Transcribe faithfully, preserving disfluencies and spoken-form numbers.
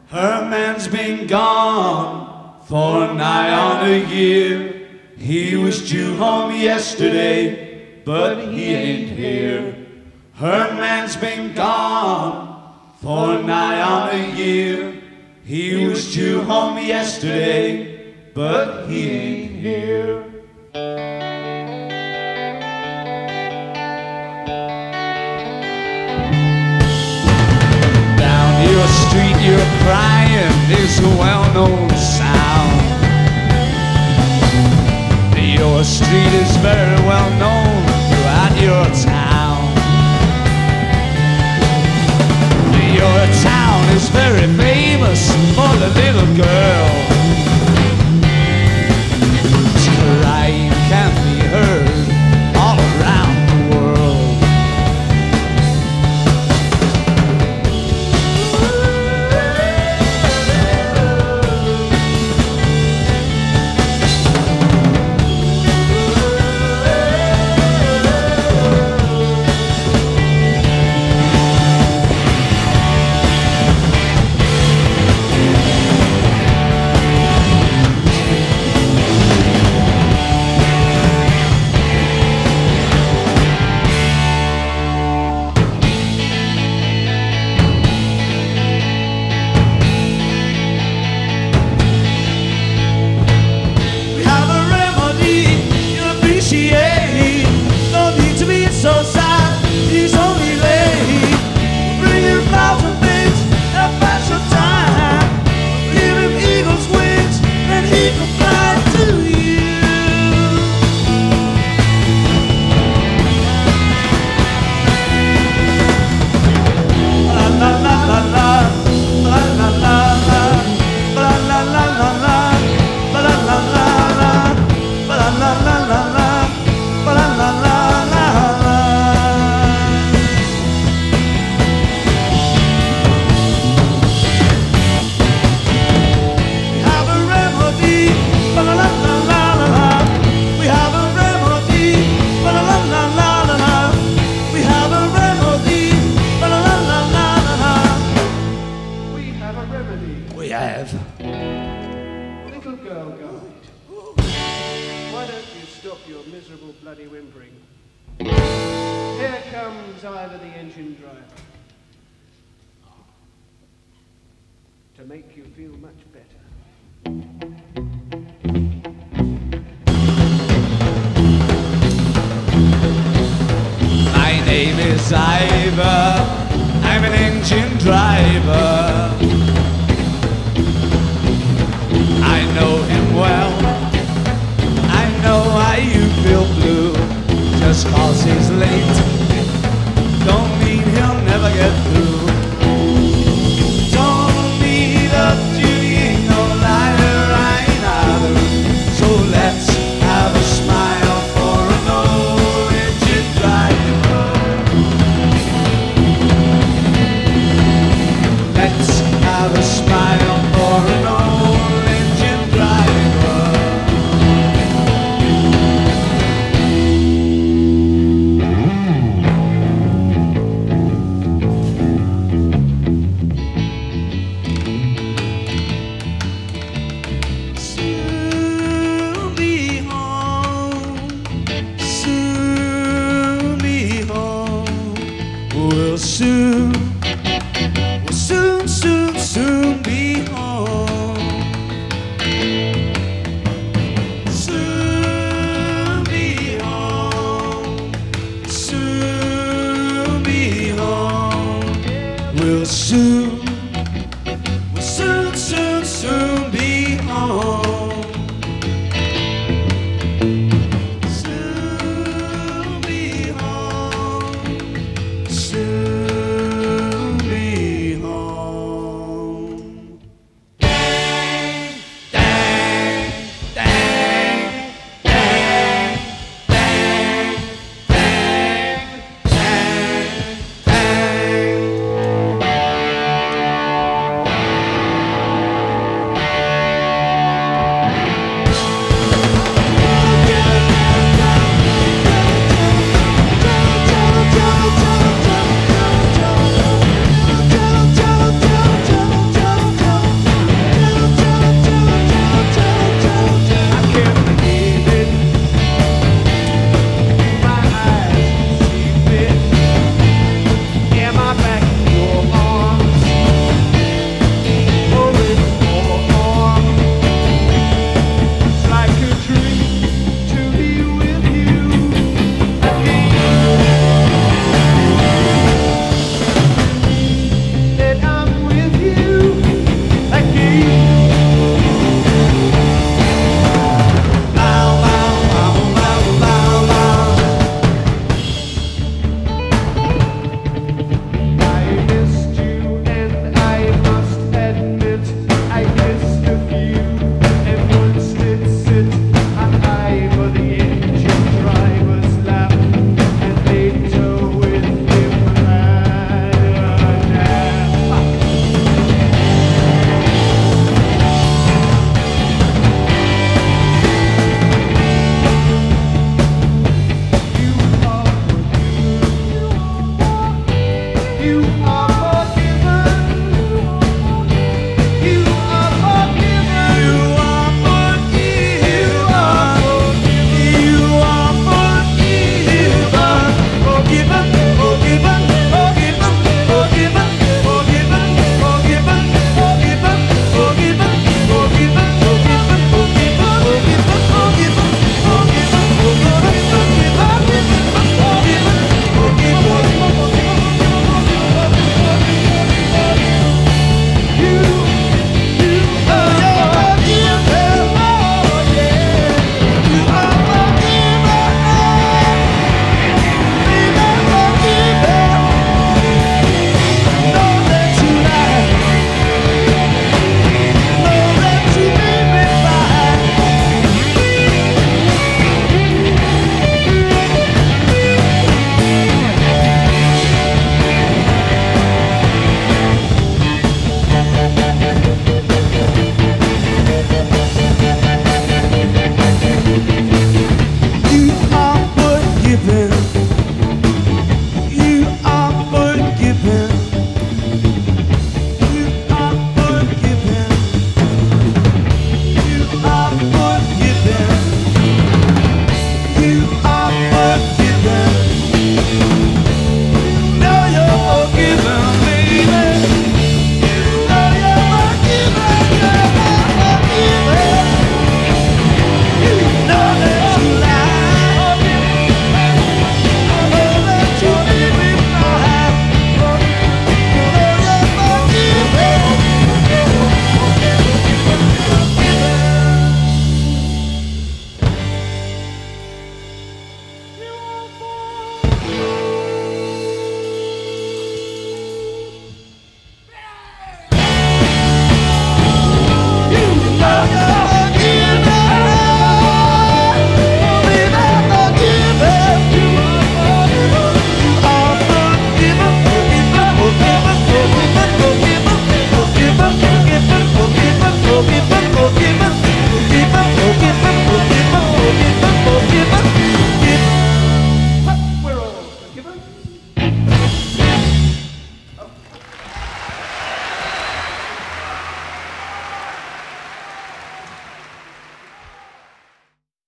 Her man's been gone for nigh on a year. He was due home yesterday, but he ain't here. Her man's been gone for nigh on a year. He was due home yesterday, but he ain't here. Down your street you're crying, it's a well-known sound. Your street is very well known throughout your town. Your town is very famous for the little girl whose crying can be heard all around the world. To make you feel much better. My name is Ivor, I'm an engine driver. I know him well, I know why you feel blue. Just cause he's late don't mean he'll never get through. you